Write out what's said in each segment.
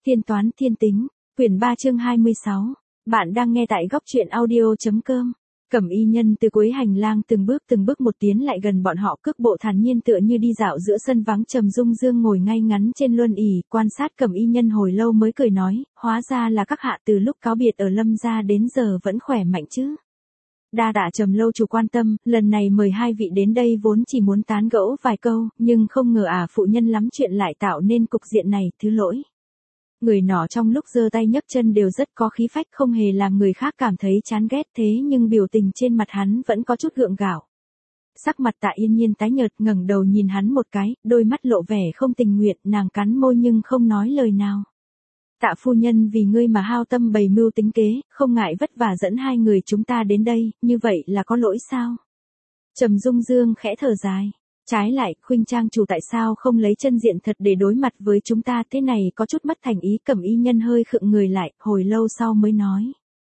Thiên toán thiên tính, quyển 3 chương 26. Bạn đang nghe tại góc truyện audio.com. Cẩm y nhân từ cuối hành lang từng bước một tiến lại gần bọn họ, cước bộ thản nhiên tựa như đi dạo giữa sân vắng. Trầm Dung Dương ngồi ngay ngắn trên luân ỷ, quan sát Cẩm y nhân hồi lâu mới cười nói, hóa ra là các hạ từ lúc cáo biệt ở Lâm gia đến giờ vẫn khỏe mạnh chứ. Đa tạ Trầm lâu chủ quan tâm, lần này mời hai vị đến đây vốn chỉ muốn tán gẫu vài câu, nhưng không ngờ phụ nhân lắm chuyện lại tạo nên cục diện này, thứ lỗi. Người nọ trong lúc giơ tay nhấc chân đều rất có khí phách, không hề làm người khác cảm thấy chán ghét, thế nhưng biểu tình trên mặt hắn vẫn có chút gượng gạo. Sắc mặt Tạ Yên Nhiên tái nhợt, ngẩng đầu nhìn hắn một cái, đôi mắt lộ vẻ không tình nguyện, nàng cắn môi nhưng không nói lời nào. Tạ phu nhân vì ngươi mà hao tâm bày mưu tính kế, không ngại vất vả dẫn hai người chúng ta đến đây, như vậy là có lỗi sao? Trầm Dung Dương khẽ thở dài. Trái lại, Khuynh trang chủ tại sao không lấy chân diện thật để đối mặt với chúng ta, thế này có chút mất thành ý. Cẩm y nhân hơi khựng người lại, hồi lâu sau mới nói.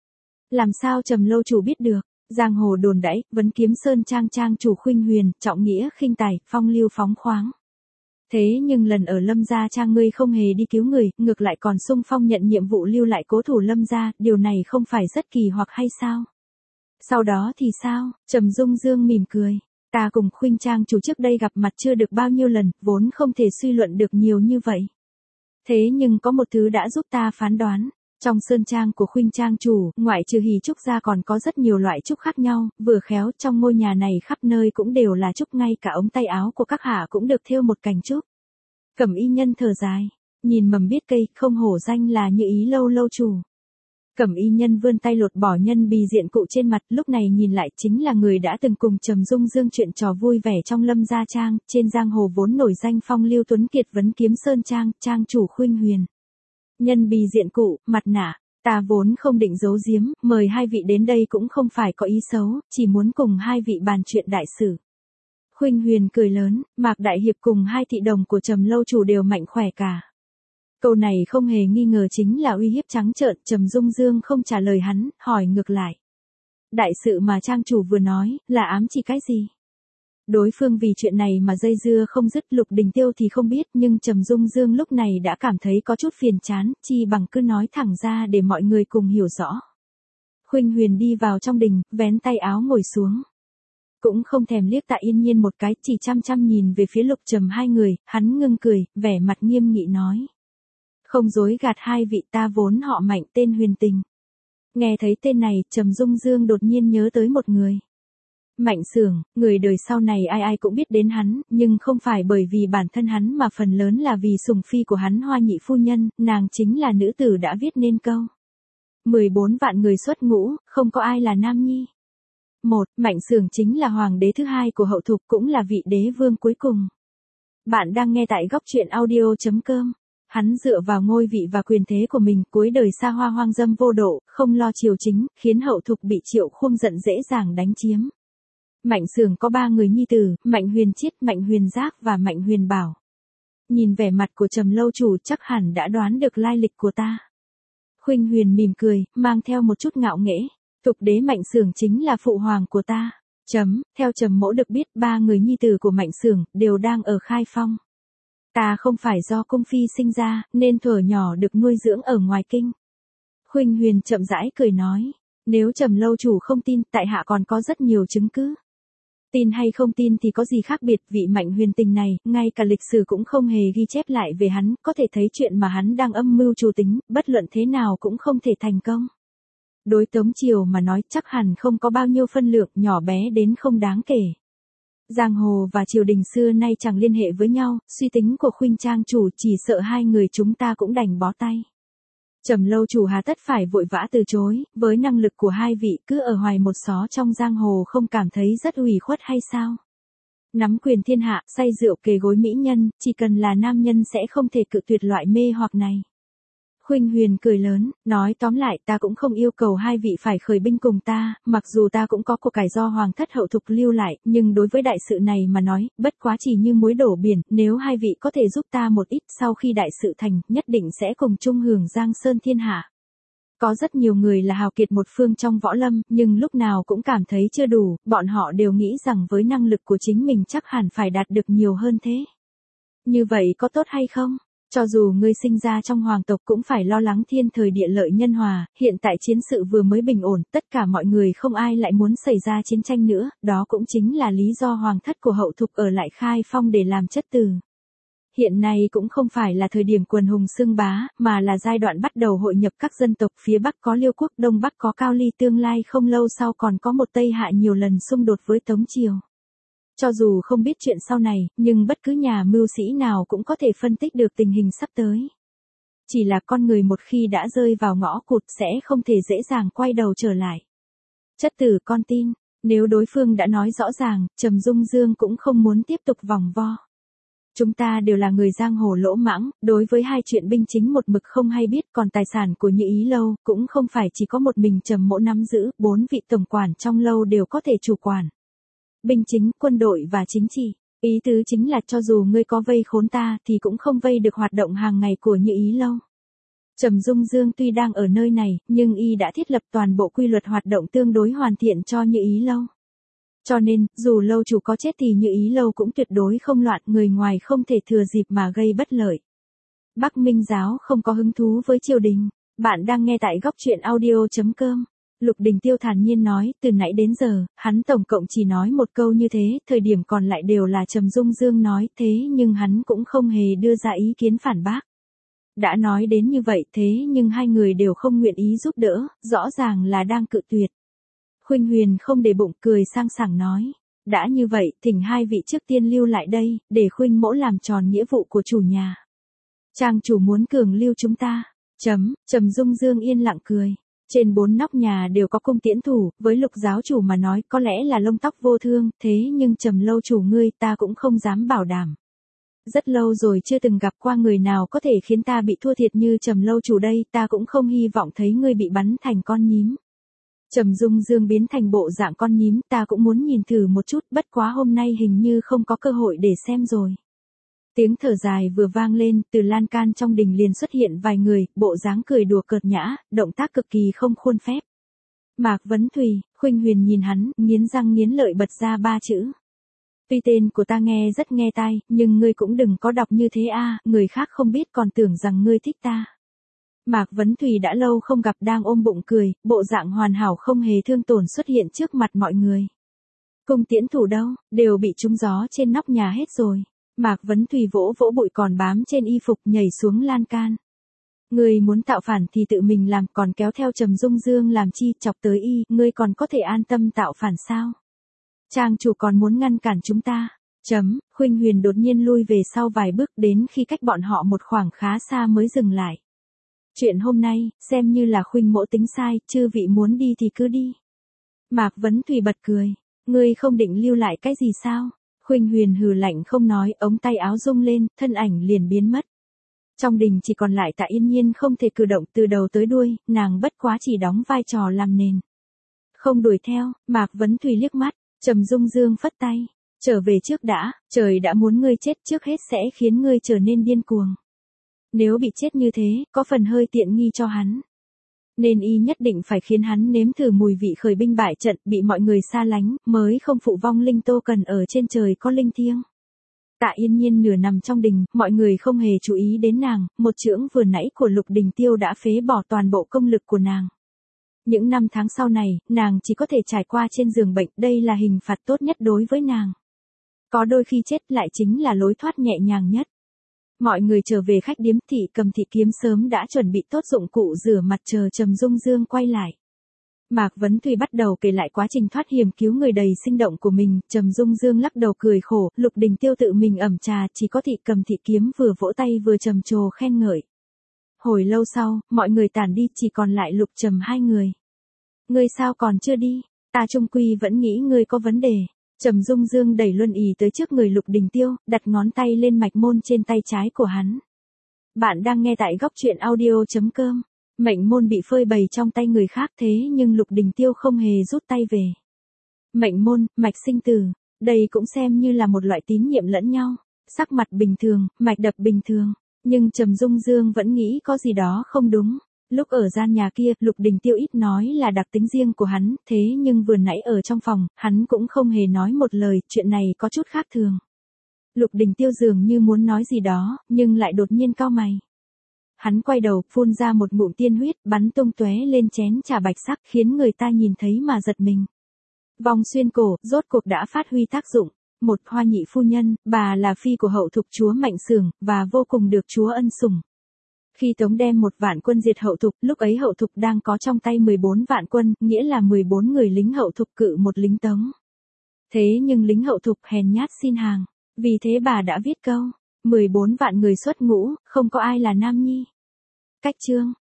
Làm sao Trầm lâu chủ biết được? Giang hồ đồn đãi, Vấn Kiếm Sơn trang chủ Khuynh Huyền, trọng nghĩa khinh tài, phong lưu phóng khoáng. Thế nhưng lần ở Lâm gia trang ngươi không hề đi cứu người, ngược lại còn xung phong nhận nhiệm vụ lưu lại cố thủ Lâm gia, điều này không phải rất kỳ hoặc hay sao? Sau đó thì sao? Trầm Dung Dương mỉm cười. Ta cùng Khuynh trang chủ trước đây gặp mặt chưa được bao nhiêu lần, vốn không thể suy luận được nhiều như vậy. Thế nhưng có một thứ đã giúp ta phán đoán. Trong sơn trang của Khuynh trang chủ, ngoại trừ hỷ trúc ra còn có rất nhiều loại trúc khác nhau, vừa khéo trong ngôi nhà này khắp nơi cũng đều là trúc, ngay cả ống tay áo của các hạ cũng được thêu một cành trúc. Cẩm y nhân thở dài, nhìn mầm biết cây, không hổ danh là Như Ý lâu lâu chủ. Cẩm y nhân vươn tay lột bỏ nhân bì diện cụ trên mặt, lúc này nhìn lại chính là người đã từng cùng Trầm Dung Dương chuyện trò vui vẻ trong Lâm gia trang, trên giang hồ vốn nổi danh phong lưu tuấn kiệt Vấn Kiếm Sơn trang chủ Khuynh Huyền. Nhân bì diện cụ, mặt nạ, ta vốn không định giấu giếm, mời hai vị đến đây cũng không phải có ý xấu, chỉ muốn cùng hai vị bàn chuyện đại sự. Khuynh Huyền cười lớn, Mạc đại hiệp cùng hai thị đồng của Trầm lâu chủ đều mạnh khỏe cả. Câu này không hề nghi ngờ chính là uy hiếp trắng trợn. Trầm Dung Dương không trả lời hắn, hỏi ngược lại. Đại sự mà trang chủ vừa nói, là ám chỉ cái gì? Đối phương vì chuyện này mà dây dưa không dứt. Lục Đình Tiêu thì không biết, nhưng Trầm Dung Dương lúc này đã cảm thấy có chút phiền chán, chi bằng cứ nói thẳng ra để mọi người cùng hiểu rõ. Khuynh Huyền đi vào trong đình, vén tay áo ngồi xuống. Cũng không thèm liếc Tạ Yên Nhiên một cái, chỉ chăm chăm nhìn về phía Lục Trầm hai người, hắn ngưng cười, vẻ mặt nghiêm nghị nói. Không dối gạt hai vị, ta vốn họ Mạnh, tên Huyền Tình. Nghe thấy tên này, Trầm Dung Dương đột nhiên nhớ tới một người. Mạnh Xưởng, người đời sau này ai ai cũng biết đến hắn, nhưng không phải bởi vì bản thân hắn mà phần lớn là vì sủng phi của hắn Hoa Nhị phu nhân, nàng chính là nữ tử đã viết nên câu 14 vạn người xuất ngũ, không có ai là nam nhi. Mạnh Xưởng chính là hoàng đế thứ hai của Hậu Thục, cũng là vị đế vương cuối cùng. Bạn đang nghe tại góc truyện audio.com. Hắn dựa vào ngôi vị và quyền thế của mình, cuối đời xa hoa hoang dâm vô độ, không lo triều chính, khiến Hậu Thục bị Triệu Khuông giận dễ dàng đánh chiếm. Mạnh Xưởng có 3 người nhi tử, Mạnh Huyền Chiết, Mạnh Huyền Giác và Mạnh Huyền Bảo. Nhìn vẻ mặt của Trầm lâu chủ chắc hẳn đã đoán được lai lịch của ta. Khuynh Huyền mỉm cười, mang theo một chút ngạo nghễ. Tục đế Mạnh Xưởng chính là phụ hoàng của ta. Theo Trầm mỗ được biết 3 người nhi tử của Mạnh Xưởng đều đang ở Khai Phong. Ta không phải do cung phi sinh ra, nên thuở nhỏ được nuôi dưỡng ở ngoài kinh. Khuynh Huyền chậm rãi cười nói, nếu Trầm lâu chủ không tin, tại hạ còn có rất nhiều chứng cứ. Tin hay không tin thì có gì khác biệt, vị Mạnh Huyền Tình này, ngay cả lịch sử cũng không hề ghi chép lại về hắn, có thể thấy chuyện mà hắn đang âm mưu chủ tính, bất luận thế nào cũng không thể thành công. Đối Tống triều mà nói chắc hẳn không có bao nhiêu phân lượng, nhỏ bé đến không đáng kể. Giang hồ và triều đình xưa nay chẳng liên hệ với nhau, suy tính của Khuynh trang chủ chỉ sợ hai người chúng ta cũng đành bó tay. Trầm lâu chủ hà tất phải vội vã từ chối, với năng lực của hai vị cứ ở hoài một xó trong giang hồ không cảm thấy rất ủy khuất hay sao? Nắm quyền thiên hạ, say rượu kề gối mỹ nhân, chỉ cần là nam nhân sẽ không thể cự tuyệt loại mê hoặc này. Khuynh Huyền cười lớn, nói tóm lại ta cũng không yêu cầu hai vị phải khởi binh cùng ta, mặc dù ta cũng có của cải do Hoàng thất Hậu Thục lưu lại, nhưng đối với đại sự này mà nói, bất quá chỉ như muối đổ biển, nếu hai vị có thể giúp ta một ít sau khi đại sự thành, nhất định sẽ cùng chung hưởng Giang Sơn thiên hạ. Có rất nhiều người là hào kiệt một phương trong võ lâm, nhưng lúc nào cũng cảm thấy chưa đủ, bọn họ đều nghĩ rằng với năng lực của chính mình chắc hẳn phải đạt được nhiều hơn thế. Như vậy có tốt hay không? Cho dù ngươi sinh ra trong hoàng tộc cũng phải lo lắng thiên thời địa lợi nhân hòa, hiện tại chiến sự vừa mới bình ổn, tất cả mọi người không ai lại muốn xảy ra chiến tranh nữa, đó cũng chính là lý do hoàng thất của Hậu Thục ở lại Khai Phong để làm chất tử. Hiện nay cũng không phải là thời điểm quần hùng xưng bá, mà là giai đoạn bắt đầu hội nhập các dân tộc, phía Bắc có Liêu quốc, Đông Bắc có Cao Ly, tương lai không lâu sau còn có một Tây Hạ nhiều lần xung đột với Tống Triều. Cho dù không biết chuyện sau này, nhưng bất cứ nhà mưu sĩ nào cũng có thể phân tích được tình hình sắp tới. Chỉ là con người một khi đã rơi vào ngõ cụt sẽ không thể dễ dàng quay đầu trở lại. Chất tử con tin, nếu đối phương đã nói rõ ràng, Trầm Dung Dương cũng không muốn tiếp tục vòng vo. Chúng ta đều là người giang hồ lỗ mãng, đối với hai chuyện binh chính một mực không hay biết, còn tài sản của Như Ý lâu cũng không phải chỉ có một mình Trầm Mỗ nắm giữ, 4 vị tổng quản trong lâu đều có thể chủ quản. Binh chính, quân đội và chính trị, ý tứ chính là cho dù ngươi có vây khốn ta thì cũng không vây được hoạt động hàng ngày của Như Ý lâu. Trầm Dung Dương tuy đang ở nơi này, nhưng y đã thiết lập toàn bộ quy luật hoạt động tương đối hoàn thiện cho Như Ý lâu. Cho nên, dù lâu chủ có chết thì Như Ý lâu cũng tuyệt đối không loạn, người ngoài không thể thừa dịp mà gây bất lợi. Bắc Minh Giáo không có hứng thú với triều đình. Bạn đang nghe tại góc truyện audio.com. Lục Đình Tiêu thản nhiên nói, từ nãy đến giờ, hắn tổng cộng chỉ nói một câu như thế, thời điểm còn lại đều là Trầm Dung Dương nói, thế nhưng hắn cũng không hề đưa ra ý kiến phản bác. Đã nói đến như vậy thế nhưng hai người đều không nguyện ý giúp đỡ, rõ ràng là đang cự tuyệt. Khuynh Huyền không để bụng, cười sang sảng nói, đã như vậy, thỉnh hai vị trước tiên lưu lại đây, để Khuynh mỗ làm tròn nghĩa vụ của chủ nhà. Trang chủ muốn cường lưu chúng ta. Trầm Dung Dương yên lặng cười. Trên 4 nóc nhà đều có cung tiễn thủ, với Lục giáo chủ mà nói có lẽ là lông tóc vô thương, thế nhưng Trầm lâu chủ ngươi ta cũng không dám bảo đảm. Rất lâu rồi chưa từng gặp qua người nào có thể khiến ta bị thua thiệt như Trầm lâu chủ đây, ta cũng không hy vọng thấy ngươi bị bắn thành con nhím. Trầm Dung Dương biến thành bộ dạng con nhím, ta cũng muốn nhìn thử một chút, bất quá hôm nay hình như không có cơ hội để xem rồi. Tiếng thở dài vừa vang lên, từ lan can trong đình liền xuất hiện vài người, bộ dáng cười đùa cợt nhã, động tác cực kỳ không khuôn phép. Mạc Vấn Thùy, Khuynh Huyền nhìn hắn, nghiến răng nghiến lợi bật ra 3 chữ. Tuy tên của ta nghe rất nghe tai, nhưng ngươi cũng đừng có đọc như thế a, người khác không biết còn tưởng rằng ngươi thích ta. Mạc Vấn Thùy đã lâu không gặp đang ôm bụng cười, bộ dạng hoàn hảo không hề thương tổn xuất hiện trước mặt mọi người. Cung tiễn thủ đâu, đều bị trúng gió trên nóc nhà hết rồi. Mạc Vấn Thùy vỗ vỗ bụi còn bám trên y phục nhảy xuống lan can. Ngươi muốn tạo phản thì tự mình làm, còn kéo theo Trầm Dung Dương làm chi, chọc tới y, ngươi còn có thể an tâm tạo phản sao? Trang chủ còn muốn ngăn cản chúng ta. Khuynh Huyền đột nhiên lui về sau vài bước, đến khi cách bọn họ một khoảng khá xa mới dừng lại. Chuyện hôm nay, xem như là Khuynh mỗ tính sai, chư vị muốn đi thì cứ đi. Mạc Vấn Thùy bật cười. Ngươi không định lưu lại cái gì sao? Khuynh Huyền hừ lạnh không nói, ống tay áo rung lên, thân ảnh liền biến mất. Trong đình chỉ còn lại Tạ Yên Nhiên không thể cử động từ đầu tới đuôi, nàng bất quá chỉ đóng vai trò làm nền. Không đuổi theo, Mạc Vấn Thùy liếc mắt, Trầm Dung Dương phất tay. Trở về trước đã, trời đã muốn ngươi chết trước hết sẽ khiến ngươi trở nên điên cuồng. Nếu bị chết như thế, có phần hơi tiện nghi cho hắn. Nên y nhất định phải khiến hắn nếm thử mùi vị khởi binh bại trận, bị mọi người xa lánh, mới không phụ vong linh Tô Cần ở trên trời có linh thiêng. Tạ Yên Nhiên nửa nằm trong đình, mọi người không hề chú ý đến nàng, một chưởng vừa nãy của Lục Đình Tiêu đã phế bỏ toàn bộ công lực của nàng. Những năm tháng sau này, nàng chỉ có thể trải qua trên giường bệnh, đây là hình phạt tốt nhất đối với nàng. Có đôi khi chết lại chính là lối thoát nhẹ nhàng nhất. Mọi người trở về khách điếm, Thị Cầm Thị Kiếm sớm đã chuẩn bị tốt dụng cụ rửa mặt chờ Trầm Dung Dương quay lại. Mạc Vấn Thùy bắt đầu kể lại quá trình thoát hiểm cứu người đầy sinh động của mình, Trầm Dung Dương lắc đầu cười khổ, Lục Đình Tiêu tự mình ẩm trà, chỉ có Thị Cầm Thị Kiếm vừa vỗ tay vừa trầm trồ khen ngợi. Hồi lâu sau, mọi người tản đi, chỉ còn lại Lục Trầm hai người. Ngươi sao còn chưa đi? Ta trung quy vẫn nghĩ ngươi có vấn đề. Trầm Dung Dương đẩy Luân Ỷ tới trước người Lục Đình Tiêu, đặt ngón tay lên mạch môn trên tay trái của hắn. Bạn đang nghe tại góc truyện audio.com. Mệnh môn bị phơi bày trong tay người khác thế nhưng Lục Đình Tiêu không hề rút tay về. Mệnh môn, mạch sinh tử, đây cũng xem như là một loại tín nhiệm lẫn nhau. Sắc mặt bình thường, mạch đập bình thường, nhưng Trầm Dung Dương vẫn nghĩ có gì đó không đúng. Lúc ở gian nhà kia, Lục Đình Tiêu ít nói là đặc tính riêng của hắn, thế nhưng vừa nãy ở trong phòng, hắn cũng không hề nói một lời, chuyện này có chút khác thường. Lục Đình Tiêu dường như muốn nói gì đó, nhưng lại đột nhiên cau mày. Hắn quay đầu, phun ra một ngụm tiên huyết, bắn tung tóe lên chén trà bạch sắc, khiến người ta nhìn thấy mà giật mình. Vòng xuyên cổ, rốt cuộc đã phát huy tác dụng. Một Hoa nhị phu nhân, bà là phi của hậu thục chúa Mạnh Xưởng, và vô cùng được chúa ân sủng. Khi Tống đem 1 vạn quân diệt hậu thục, lúc ấy hậu thục đang có trong tay 14 vạn quân, nghĩa là 14 người lính hậu thục cự một lính Tống. Thế nhưng lính hậu thục hèn nhát xin hàng. Vì thế bà đã viết câu, 14 vạn người xuất ngũ, không có ai là nam nhi. Cách chương